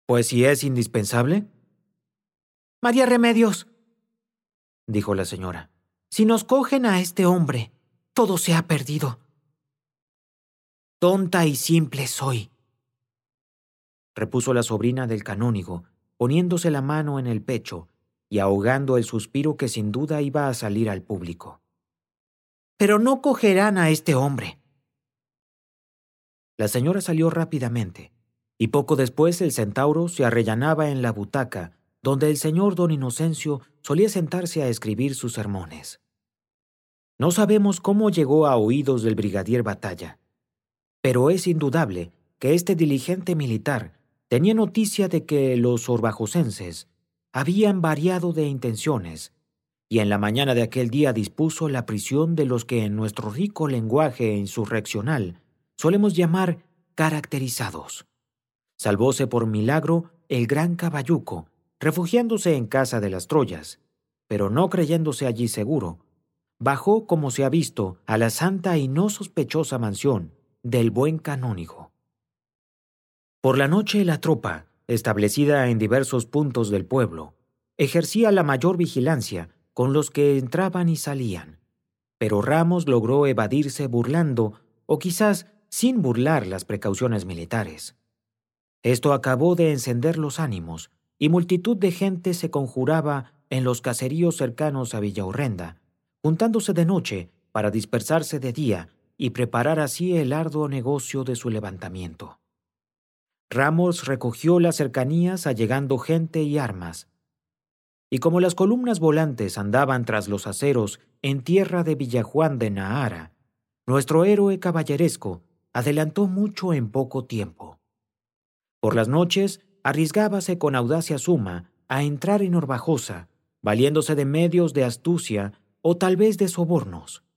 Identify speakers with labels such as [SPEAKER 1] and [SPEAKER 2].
[SPEAKER 1] Pues si es indispensable.
[SPEAKER 2] María Remedios, dijo la señora, si nos cogen a este hombre, todo se ha perdido. Tonta y simple soy,
[SPEAKER 1] repuso la sobrina del canónigo, poniéndose la mano en el pecho y ahogando el suspiro que sin duda iba a salir al público.
[SPEAKER 2] Pero no cogerán a este hombre.
[SPEAKER 1] La señora salió rápidamente, y poco después el centauro se arrellanaba en la butaca donde el señor don Inocencio solía sentarse a escribir sus sermones. No sabemos cómo llegó a oídos del brigadier Batalla, pero es indudable que este diligente militar tenía noticia de que los orbajosenses habían variado de intenciones, y en la mañana de aquel día dispuso la prisión de los que en nuestro rico lenguaje insurreccional solemos llamar caracterizados. Salvóse por milagro el gran Caballuco, refugiándose en casa de las Troyas, pero no creyéndose allí seguro, bajó, como se ha visto, a la santa y no sospechosa mansión del buen canónigo. Por la noche la tropa, establecida en diversos puntos del pueblo, ejercía la mayor vigilancia con los que entraban y salían, pero Ramos logró evadirse burlando, o quizás sin burlar las precauciones militares. Esto acabó de encender los ánimos, y multitud de gente se conjuraba en los caseríos cercanos a Villaurrenda, juntándose de noche para dispersarse de día y preparar así el arduo negocio de su levantamiento. Ramos recogió las cercanías allegando gente y armas, y como las columnas volantes andaban tras los aceros en tierra de Villajuán de Nahara, nuestro héroe caballeresco adelantó mucho en poco tiempo. Por las noches arriesgábase con audacia suma a entrar en Orbajosa, valiéndose de medios de astucia o tal vez de sobornos,